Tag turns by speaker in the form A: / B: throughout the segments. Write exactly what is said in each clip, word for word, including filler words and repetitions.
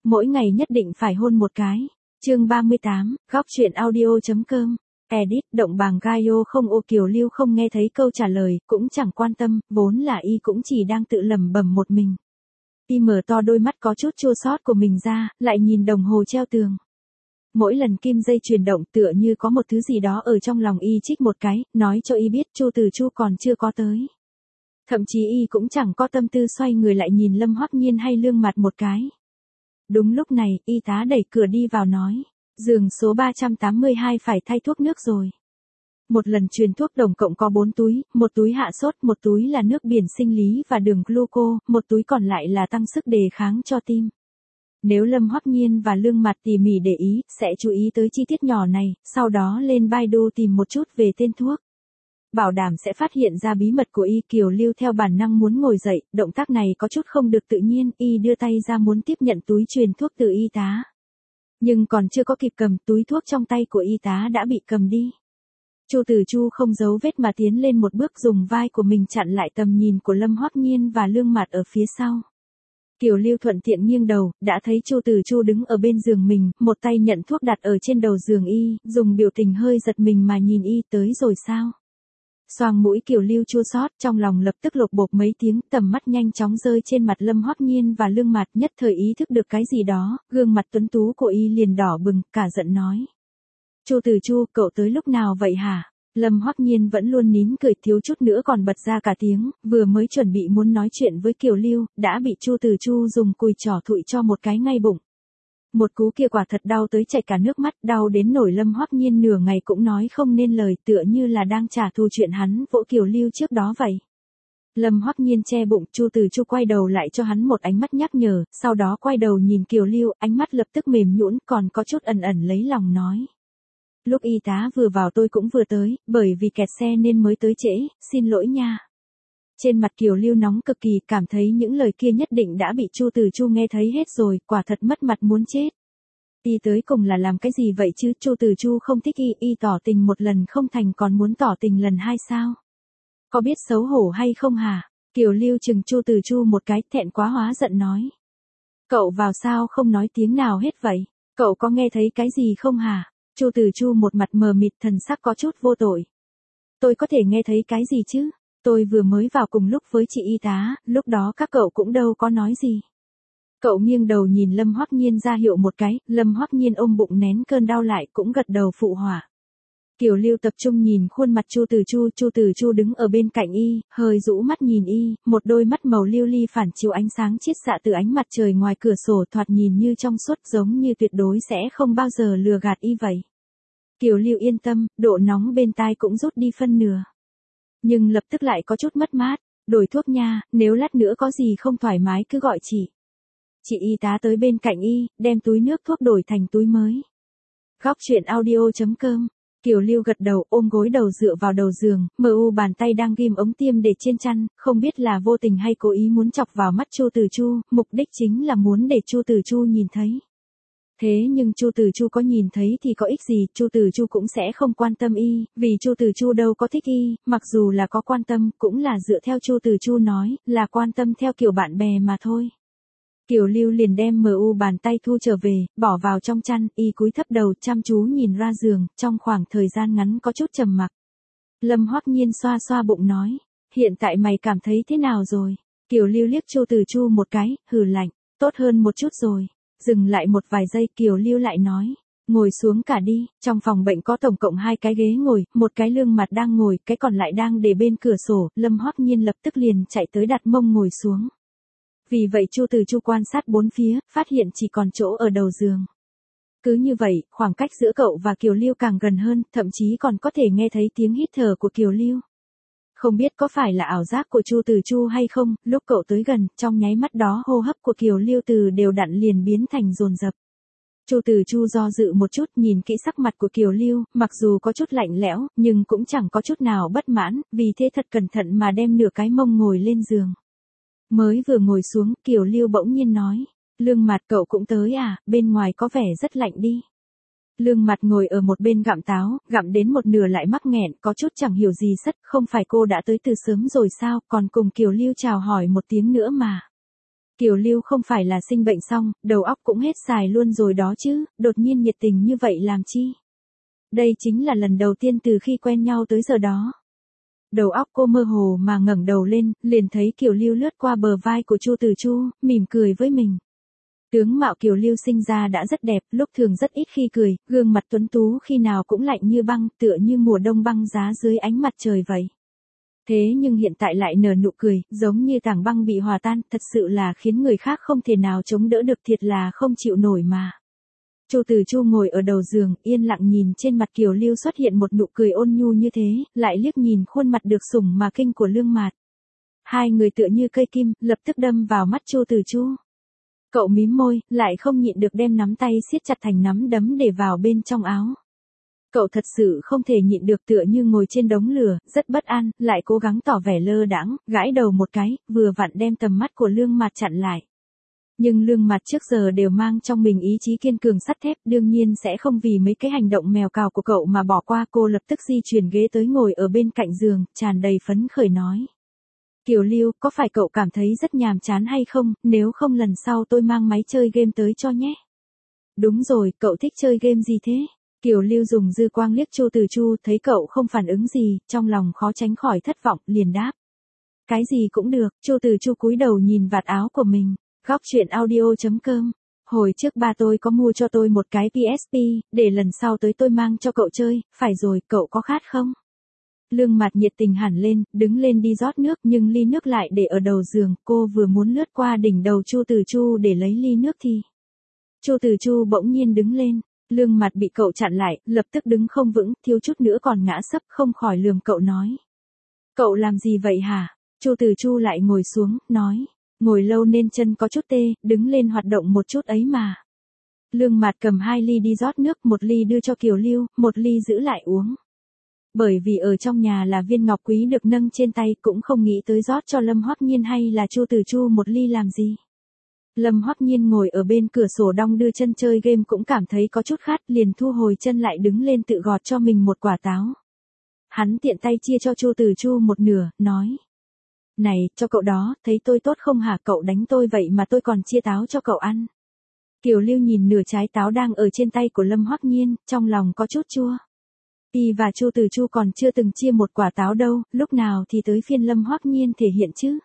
A: Mỗi ngày nhất định phải hôn một cái. Chương ba mươi tám, góc truyện audio.com. Edit, động bàng Gaio không ô Kiều Lưu không nghe thấy câu trả lời, cũng chẳng quan tâm, vốn là y cũng chỉ đang tự lẩm bẩm một mình. Y mở to đôi mắt có chút chua xót của mình ra, lại nhìn đồng hồ treo tường. Mỗi lần kim dây chuyển động tựa như có một thứ gì đó ở trong lòng y chích một cái, nói cho y biết Chu Từ Chu còn chưa có tới. Thậm chí y cũng chẳng có tâm tư xoay người lại nhìn Lâm Hoắc Nhiên hay Lương Mặt một cái. Đúng lúc này, y tá đẩy cửa đi vào nói, giường số ba trăm tám mươi hai phải thay thuốc nước rồi. Một lần truyền thuốc tổng cộng có bốn túi, một túi hạ sốt, một túi là nước biển sinh lý và đường gluco, một túi còn lại là tăng sức đề kháng cho tim. Nếu Lâm Hoắc Nhiên và Lương Mặt tỉ mỉ để ý, sẽ chú ý tới chi tiết nhỏ này, sau đó lên Baidu tìm một chút về tên thuốc. Bảo đảm sẽ phát hiện ra bí mật của y. Kiều Lưu theo bản năng muốn ngồi dậy, động tác này có chút không được tự nhiên, y đưa tay ra muốn tiếp nhận túi truyền thuốc từ y tá. Nhưng còn chưa có kịp cầm, túi thuốc trong tay của y tá đã bị cầm đi. Chu Từ Chu không giấu vết mà tiến lên một bước, dùng vai của mình chặn lại tầm nhìn của Lâm Hoắc Nhiên và Lương Mặt ở phía sau. Kiều Lưu thuận tiện nghiêng đầu, đã thấy Chu Từ Chu đứng ở bên giường mình, một tay nhận thuốc đặt ở trên đầu giường y, dùng biểu tình hơi giật mình mà nhìn y. Tới rồi sao? Xoang mũi Kiều Lưu chua xót, trong lòng lập tức lột bột mấy tiếng, tầm mắt nhanh chóng rơi trên mặt Lâm Hoắc Nhiên và Lương Mặt, nhất thời ý thức được cái gì đó, gương mặt tuấn tú của y liền đỏ bừng, cả giận nói. Chu Từ Chu, cậu tới lúc nào vậy hả? Lâm Hoắc Nhiên vẫn luôn nín cười, thiếu chút nữa còn bật ra cả tiếng, vừa mới chuẩn bị muốn nói chuyện với Kiều Lưu, đã bị Chu Từ Chu dùng cùi trỏ thụi cho một cái ngay bụng. Một cú kia quả thật đau tới chảy cả nước mắt, đau đến nổi Lâm Hoắc Nhiên nửa ngày cũng nói không nên lời, tựa như là đang trả thù chuyện hắn vỗ Kiều Lưu trước đó vậy. Lâm Hoắc Nhiên che bụng, Chu Từ Chu quay đầu lại cho hắn một ánh mắt nhắc nhở, sau đó quay đầu nhìn Kiều Lưu, ánh mắt lập tức mềm nhũn, còn có chút ẩn ẩn lấy lòng nói. Lúc y tá vừa vào tôi cũng vừa tới, bởi vì kẹt xe nên mới tới trễ, xin lỗi nha. Trên mặt Kiều Lưu nóng cực kỳ, cảm thấy những lời kia nhất định đã bị Chu Từ Chu nghe thấy hết rồi, quả thật mất mặt muốn chết. Y tới cùng là làm cái gì vậy chứ? Chu Từ Chu không thích y, y tỏ tình một lần không thành còn muốn tỏ tình lần hai sao? Có biết xấu hổ hay không hả? Kiều Lưu chừng Chu Từ Chu một cái, thẹn quá hóa giận nói. Cậu vào sao không nói tiếng nào hết vậy? Cậu có nghe thấy cái gì không hả? Chu Từ Chu một mặt mờ mịt, thần sắc có chút vô tội. Tôi có thể nghe thấy cái gì chứ? Tôi vừa mới vào cùng lúc với chị y tá, lúc đó các cậu cũng đâu có nói gì. Cậu nghiêng đầu nhìn Lâm Hoắc Nhiên ra hiệu một cái, Lâm Hoắc Nhiên ôm bụng nén cơn đau lại cũng gật đầu phụ họa. Kiều Lưu tập trung nhìn khuôn mặt Chu Từ Chu, Chu Từ Chu đứng ở bên cạnh y, hơi rũ mắt nhìn y, một đôi mắt màu lưu ly phản chiếu ánh sáng chiết xạ từ ánh mặt trời ngoài cửa sổ, thoạt nhìn như trong suốt, giống như tuyệt đối sẽ không bao giờ lừa gạt y vậy. Kiều Lưu yên tâm, độ nóng bên tai cũng rút đi phân nửa. Nhưng lập tức lại có chút mất mát, đổi thuốc nha, nếu lát nữa có gì không thoải mái cứ gọi chị. Chị y tá tới bên cạnh y, đem túi nước thuốc đổi thành túi mới. Góc truyện audio.com. Kiều Lưu gật đầu, ôm gối đầu dựa vào đầu giường, mờ u bàn tay đang ghim ống tiêm để trên chăn, không biết là vô tình hay cố ý muốn chọc vào mắt Chu Từ Chu, mục đích chính là muốn để Chu Từ Chu nhìn thấy. Thế nhưng Chu Từ Chu có nhìn thấy thì có ích gì, Chu Từ Chu cũng sẽ không quan tâm y, vì Chu Từ Chu đâu có thích y, mặc dù là có quan tâm, cũng là dựa theo Chu Từ Chu nói, là quan tâm theo kiểu bạn bè mà thôi. Kiều Lưu liền đem mờ u bàn tay thu trở về, bỏ vào trong chăn, y cúi thấp đầu chăm chú nhìn ra giường, trong khoảng thời gian ngắn có chút trầm mặc. Lâm Hoắc Nhiên xoa xoa bụng nói, hiện tại mày cảm thấy thế nào rồi? Kiều Lưu liếc Chu Từ Chu một cái, hừ lạnh, tốt hơn một chút rồi. Dừng lại một vài giây, Kiều Lưu lại nói, ngồi xuống cả đi, trong phòng bệnh có tổng cộng hai cái ghế ngồi, một cái Lương Mặt đang ngồi, cái còn lại đang để bên cửa sổ, Lâm Hoắc Nhiên lập tức liền chạy tới đặt mông ngồi xuống. Vì vậy Chu Từ Chu quan sát bốn phía, phát hiện chỉ còn chỗ ở đầu giường. Cứ như vậy, khoảng cách giữa cậu và Kiều Lưu càng gần hơn, thậm chí còn có thể nghe thấy tiếng hít thở của Kiều Lưu. Không biết có phải là ảo giác của Chu Từ Chu hay không, lúc cậu tới gần, trong nháy mắt đó hô hấp của Kiều Lưu từ đều đặn liền biến thành dồn dập. Chu Từ Chu do dự một chút, nhìn kỹ sắc mặt của Kiều Lưu, mặc dù có chút lạnh lẽo, nhưng cũng chẳng có chút nào bất mãn, vì thế thật cẩn thận mà đem nửa cái mông ngồi lên giường. Mới vừa ngồi xuống, Kiều Lưu bỗng nhiên nói, Lương Mặt cậu cũng tới à, bên ngoài có vẻ rất lạnh đi. Lương Mặt ngồi ở một bên gặm táo, gặm đến một nửa lại mắc nghẹn, có chút chẳng hiểu gì sất, không phải cô đã tới từ sớm rồi sao, còn cùng Kiều Lưu chào hỏi một tiếng nữa mà. Kiều Lưu không phải là sinh bệnh xong, đầu óc cũng hết xài luôn rồi đó chứ, đột nhiên nhiệt tình như vậy làm chi? Đây chính là lần đầu tiên từ khi quen nhau tới giờ đó. Đầu óc cô mơ hồ mà ngẩng đầu lên, liền thấy Kiều Lưu lướt qua bờ vai của Chu Từ Chu, mỉm cười với mình. Tướng mạo Kiều Lưu sinh ra đã rất đẹp, lúc thường rất ít khi cười, gương mặt tuấn tú khi nào cũng lạnh như băng, tựa như mùa đông băng giá dưới ánh mặt trời vậy. Thế nhưng hiện tại lại nở nụ cười, giống như tảng băng bị hòa tan, thật sự là khiến người khác không thể nào chống đỡ được, thiệt là không chịu nổi mà. Chu Từ Chu ngồi ở đầu giường, yên lặng nhìn trên mặt Kiều Lưu xuất hiện một nụ cười ôn nhu như thế, lại liếc nhìn khuôn mặt được sủng mà kinh của Lương Mạt. Hai người tựa như cây kim, lập tức đâm vào mắt Chu Từ Chu. Cậu mím môi, lại không nhịn được đem nắm tay siết chặt thành nắm đấm để vào bên trong áo. Cậu thật sự không thể nhịn được, tựa như ngồi trên đống lửa, rất bất an, lại cố gắng tỏ vẻ lơ đãng, gãi đầu một cái, vừa vặn đem tầm mắt của Lương Mạt chặn lại. Nhưng Lương Mạt trước giờ đều mang trong mình ý chí kiên cường sắt thép, đương nhiên sẽ không vì mấy cái hành động mèo cào của cậu mà bỏ qua. Cô lập tức di chuyển ghế tới ngồi ở bên cạnh giường, tràn đầy phấn khởi nói. Kiều Lưu, có phải cậu cảm thấy rất nhàm chán hay không, nếu không lần sau tôi mang máy chơi game tới cho nhé. Đúng rồi, cậu thích chơi game gì thế? Kiều Lưu dùng dư quang liếc Chu Từ Chu, thấy cậu không phản ứng gì, trong lòng khó tránh khỏi thất vọng, liền đáp. Cái gì cũng được. Chu Từ Chu cúi đầu nhìn vạt áo của mình. Góc truyện audio chấm com. Hồi trước ba tôi có mua cho tôi một cái pê ét pê, để lần sau tới tôi mang cho cậu chơi, phải rồi, cậu có khát không? Lương Mạt nhiệt tình hẳn lên, đứng lên đi rót nước, nhưng ly nước lại để ở đầu giường, cô vừa muốn lướt qua đỉnh đầu Chu Từ Chu để lấy ly nước thì. Chu Từ Chu bỗng nhiên đứng lên, Lương Mạt bị cậu chặn lại, lập tức đứng không vững, thiếu chút nữa còn ngã sấp, không khỏi lườm cậu nói. Cậu làm gì vậy hả? Chu Từ Chu lại ngồi xuống, nói. Ngồi lâu nên chân có chút tê, đứng lên hoạt động một chút ấy mà. Lương Mạt cầm hai ly đi rót nước, một ly đưa cho Kiều Lưu, một ly giữ lại uống. Bởi vì ở trong nhà là viên ngọc quý được nâng trên tay, cũng không nghĩ tới rót cho Lâm Hoắc Nhiên hay là Chu Từ Chu một ly làm gì. Lâm Hoắc Nhiên ngồi ở bên cửa sổ đong đưa chân chơi game cũng cảm thấy có chút khát, liền thu hồi chân lại đứng lên tự gọt cho mình một quả táo. Hắn tiện tay chia cho Chu Từ Chu một nửa, nói. Này, cho cậu đó, thấy tôi tốt không hả, cậu đánh tôi vậy mà tôi còn chia táo cho cậu ăn. Kiều Lưu nhìn nửa trái táo đang ở trên tay của Lâm Hoắc Nhiên, trong lòng có chút chua. Y và Chu Từ Chu còn chưa từng chia một quả táo đâu, lúc nào thì tới phiên Lâm Hoắc Nhiên thể hiện chứ.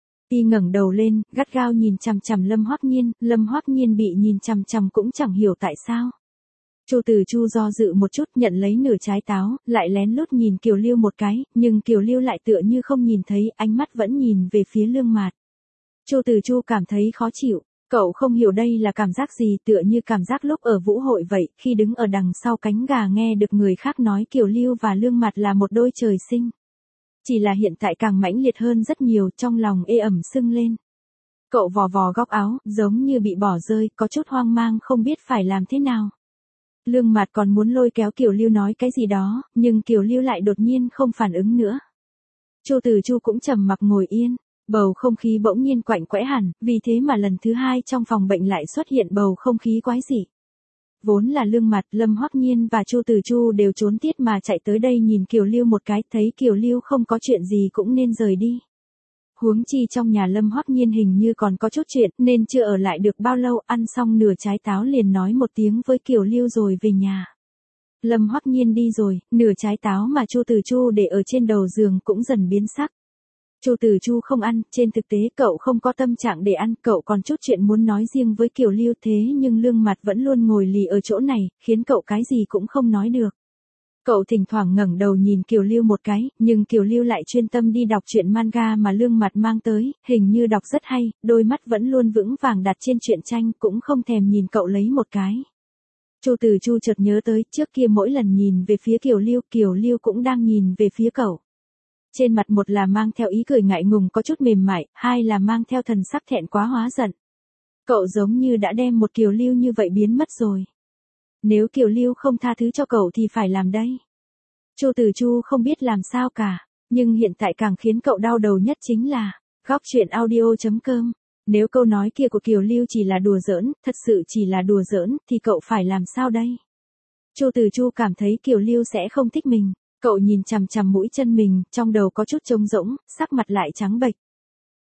A: Y ngẩng đầu lên, gắt gao nhìn chằm chằm Lâm Hoắc Nhiên, Lâm Hoắc Nhiên bị nhìn chằm chằm cũng chẳng hiểu tại sao. Chu Từ Chu do dự một chút, nhận lấy nửa trái táo, lại lén lút nhìn Kiều Lưu một cái, nhưng Kiều Lưu lại tựa như không nhìn thấy, ánh mắt vẫn nhìn về phía Lương Mạt. Chu Từ Chu cảm thấy khó chịu, cậu không hiểu đây là cảm giác gì, tựa như cảm giác lúc ở vũ hội vậy, khi đứng ở đằng sau cánh gà nghe được người khác nói Kiều Lưu và Lương Mạt là một đôi trời sinh. Chỉ là hiện tại càng mãnh liệt hơn rất nhiều, trong lòng ê ẩm sưng lên. Cậu vò vò góc áo, giống như bị bỏ rơi, có chút hoang mang không biết phải làm thế nào. Lương Mạt còn muốn lôi kéo Kiều Lưu nói cái gì đó, nhưng Kiều Lưu lại đột nhiên không phản ứng nữa. Chu Từ Chu cũng trầm mặc ngồi yên, bầu không khí bỗng nhiên quạnh quẽ hẳn, vì thế mà lần thứ hai trong phòng bệnh lại xuất hiện bầu không khí quái dị. Vốn là Lương Mạt, Lâm Hoắc Nhiên và Chu Từ Chu đều trốn tiết mà chạy tới đây nhìn Kiều Lưu một cái, thấy Kiều Lưu không có chuyện gì cũng nên rời đi. Huống chi trong nhà Lâm Hoắc Nhiên hình như còn có chút chuyện, nên chưa ở lại được bao lâu, ăn xong nửa trái táo liền nói một tiếng với Kiều Lưu rồi về nhà. Lâm Hoắc Nhiên đi rồi, nửa trái táo mà Chu Từ Chu để ở trên đầu giường cũng dần biến sắc. Chu Từ Chu không ăn, trên thực tế cậu không có tâm trạng để ăn, cậu còn chút chuyện muốn nói riêng với Kiều Lưu, thế nhưng Lương Mạt vẫn luôn ngồi lì ở chỗ này, khiến cậu cái gì cũng không nói được. Cậu thỉnh thoảng ngẩng đầu nhìn Kiều Lưu một cái, nhưng Kiều Lưu lại chuyên tâm đi đọc truyện manga mà Lương Mạt mang tới, hình như đọc rất hay, đôi mắt vẫn luôn vững vàng đặt trên truyện tranh, cũng không thèm nhìn cậu lấy một cái. Chu Từ Chu chợt nhớ tới, trước kia mỗi lần nhìn về phía Kiều Lưu, Kiều Lưu cũng đang nhìn về phía cậu. Trên mặt một là mang theo ý cười ngại ngùng có chút mềm mại, hai là mang theo thần sắc thẹn quá hóa giận. Cậu giống như đã đem một Kiều Lưu như vậy biến mất rồi. Nếu Kiều Lưu không tha thứ cho cậu thì phải làm đây. Chu Từ Chu không biết làm sao cả, nhưng hiện tại càng khiến cậu đau đầu nhất chính là, góc truyện audio chấm com. Nếu câu nói kia của Kiều Lưu chỉ là đùa giỡn, thật sự chỉ là đùa giỡn, thì cậu phải làm sao đây? Chu Từ Chu cảm thấy Kiều Lưu sẽ không thích mình. Cậu nhìn chằm chằm mũi chân mình, trong đầu có chút trống rỗng, sắc mặt lại trắng bệch.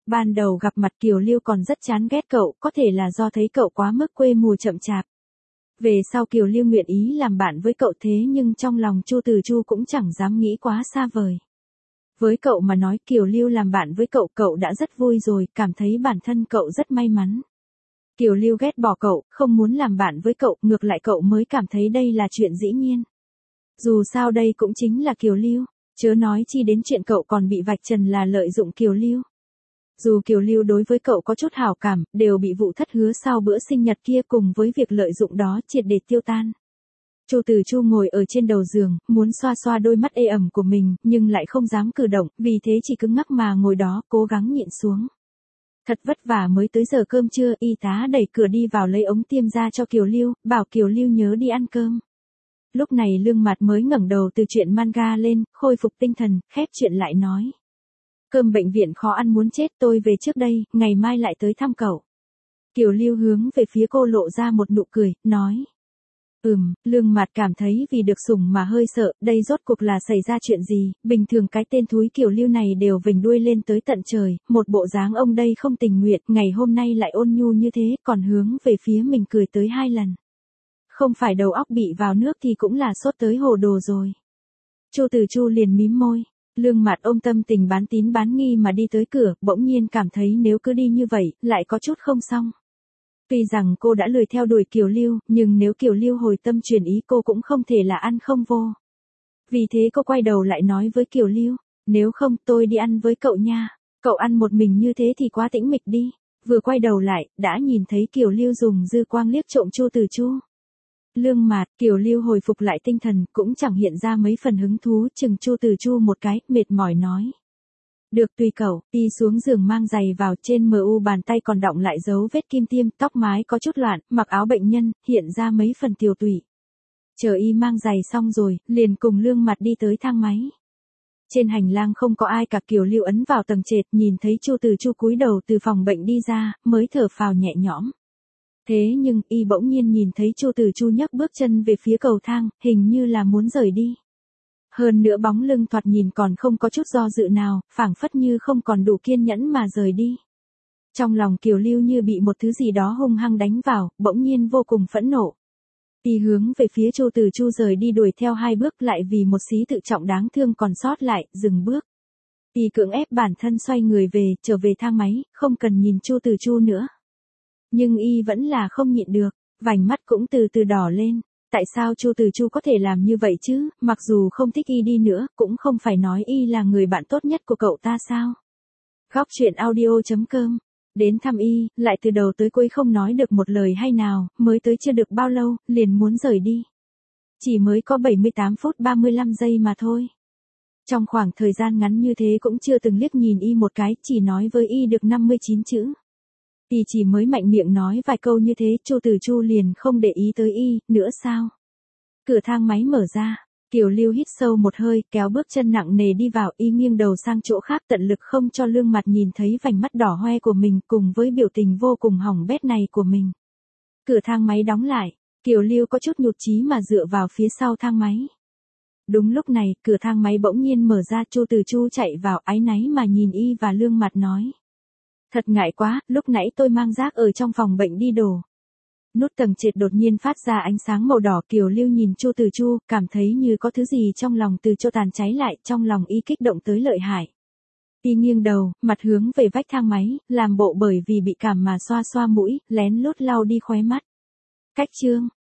A: Ban đầu gặp mặt Kiều Lưu còn rất chán ghét cậu, có thể là do thấy cậu quá mức quê mùa chậm chạp. Về sau Kiều Lưu nguyện ý làm bạn với cậu thế nhưng trong lòng Chu Từ Chu cũng chẳng dám nghĩ quá xa vời. Với cậu mà nói Kiều Lưu làm bạn với cậu, cậu đã rất vui rồi, cảm thấy bản thân cậu rất may mắn. Kiều Lưu ghét bỏ cậu, không muốn làm bạn với cậu, ngược lại cậu mới cảm thấy đây là chuyện dĩ nhiên. Dù sao đây cũng chính là Kiều Lưu, chớ nói chi đến chuyện cậu còn bị vạch trần là lợi dụng Kiều Lưu. Dù Kiều Lưu đối với cậu có chút hảo cảm, đều bị vụ thất hứa sau bữa sinh nhật kia cùng với việc lợi dụng đó triệt để tiêu tan. Chu Từ Chu ngồi ở trên đầu giường, muốn xoa xoa đôi mắt ê ẩm của mình, nhưng lại không dám cử động, vì thế chỉ cứng ngắc mà ngồi đó, cố gắng nhịn xuống. Thật vất vả mới tới giờ cơm trưa, y tá đẩy cửa đi vào lấy ống tiêm ra cho Kiều Lưu, bảo Kiều Lưu nhớ đi ăn cơm. Lúc này Lương Mạt mới ngẩng đầu từ chuyện manga lên, khôi phục tinh thần, khép chuyện lại nói. Cơm bệnh viện khó ăn muốn chết, tôi về trước đây, ngày mai lại tới thăm cậu. Kiều Lưu hướng về phía cô lộ ra một nụ cười, nói. Ừm, Lương Mạt cảm thấy vì được sủng mà hơi sợ, đây rốt cuộc là xảy ra chuyện gì, bình thường cái tên thúi Kiều Lưu này đều vểnh đuôi lên tới tận trời, một bộ dáng ông đây không tình nguyện, ngày hôm nay lại ôn nhu như thế, còn hướng về phía mình cười tới hai lần. Không phải đầu óc bị vào nước thì cũng là sốt tới hồ đồ rồi. Chu Từ Chu liền mím môi. Lương Mạt ôm tâm tình bán tín bán nghi mà đi tới cửa, bỗng nhiên cảm thấy nếu cứ đi như vậy, lại có chút không xong. Tuy rằng cô đã lười theo đuổi Kiều Lưu, nhưng nếu Kiều Lưu hồi tâm truyền ý cô cũng không thể là ăn không vô. Vì thế cô quay đầu lại nói với Kiều Lưu, nếu không tôi đi ăn với cậu nha, cậu ăn một mình như thế thì quá tĩnh mịch đi. Vừa quay đầu lại, đã nhìn thấy Kiều Lưu dùng dư quang liếc trộm Chu Từ Chu. Lương Mạt, Kiều Lưu hồi phục lại tinh thần, cũng chẳng hiện ra mấy phần hứng thú, chừng Chu Từ Chu một cái, mệt mỏi nói. Được tùy cậu, đi xuống giường mang giày vào, trên mờ u bàn tay còn đọng lại dấu vết kim tiêm, tóc mái có chút loạn, mặc áo bệnh nhân, hiện ra mấy phần tiều tụy. Chờ y mang giày xong rồi, liền cùng Lương Mạt đi tới thang máy. Trên hành lang không có ai cả, Kiều Lưu ấn vào tầng trệt, nhìn thấy Chu Từ Chu cúi đầu từ phòng bệnh đi ra, mới thở phào nhẹ nhõm. Thế nhưng, y bỗng nhiên nhìn thấy Chu Từ Chu nhấc bước chân về phía cầu thang, hình như là muốn rời đi. Hơn nữa bóng lưng thoạt nhìn còn không có chút do dự nào, phảng phất như không còn đủ kiên nhẫn mà rời đi. Trong lòng Kiều Lưu như bị một thứ gì đó hung hăng đánh vào, bỗng nhiên vô cùng phẫn nộ. Y hướng về phía Chu Từ Chu rời đi đuổi theo hai bước, lại vì một xí tự trọng đáng thương còn sót lại, dừng bước. Y cưỡng ép bản thân xoay người về, trở về thang máy, không cần nhìn Chu Từ Chu nữa. Nhưng y vẫn là không nhịn được, vành mắt cũng từ từ đỏ lên. Tại sao Chu Từ Chu có thể làm như vậy chứ, mặc dù không thích y đi nữa, cũng không phải nói y là người bạn tốt nhất của cậu ta sao? Góc truyện audio chấm com. Đến thăm y, lại từ đầu tới cuối không nói được một lời hay nào, mới tới chưa được bao lâu, liền muốn rời đi. Chỉ mới có bảy mươi tám phút ba mươi lăm giây mà thôi. Trong khoảng thời gian ngắn như thế cũng chưa từng liếc nhìn y một cái, chỉ nói với y được năm mươi chín chữ. Y chỉ mới mạnh miệng nói vài câu như thế, Chu Từ Chu liền không để ý tới y, nữa sao? Cửa thang máy mở ra, Kiều Lưu hít sâu một hơi, kéo bước chân nặng nề đi vào, y nghiêng đầu sang chỗ khác tận lực không cho Lương Mạt nhìn thấy vành mắt đỏ hoe của mình cùng với biểu tình vô cùng hỏng bét này của mình. Cửa thang máy đóng lại, Kiều Lưu có chút nhụt chí mà dựa vào phía sau thang máy. Đúng lúc này, cửa thang máy bỗng nhiên mở ra, Chu Từ Chu chạy vào, áy náy mà nhìn y và Lương Mạt nói. Thật ngại quá, lúc nãy tôi mang rác ở trong phòng bệnh đi đổ. Nút tầng trệt đột nhiên phát ra ánh sáng màu đỏ, Kiều Lưu nhìn Chu Từ Chu, cảm thấy như có thứ gì trong lòng từ chỗ tàn cháy lại, trong lòng y kích động tới lợi hại. Y nghiêng đầu, mặt hướng về vách thang máy, làm bộ bởi vì bị cảm mà xoa xoa mũi, lén lút lau đi khóe mắt. Cách chương,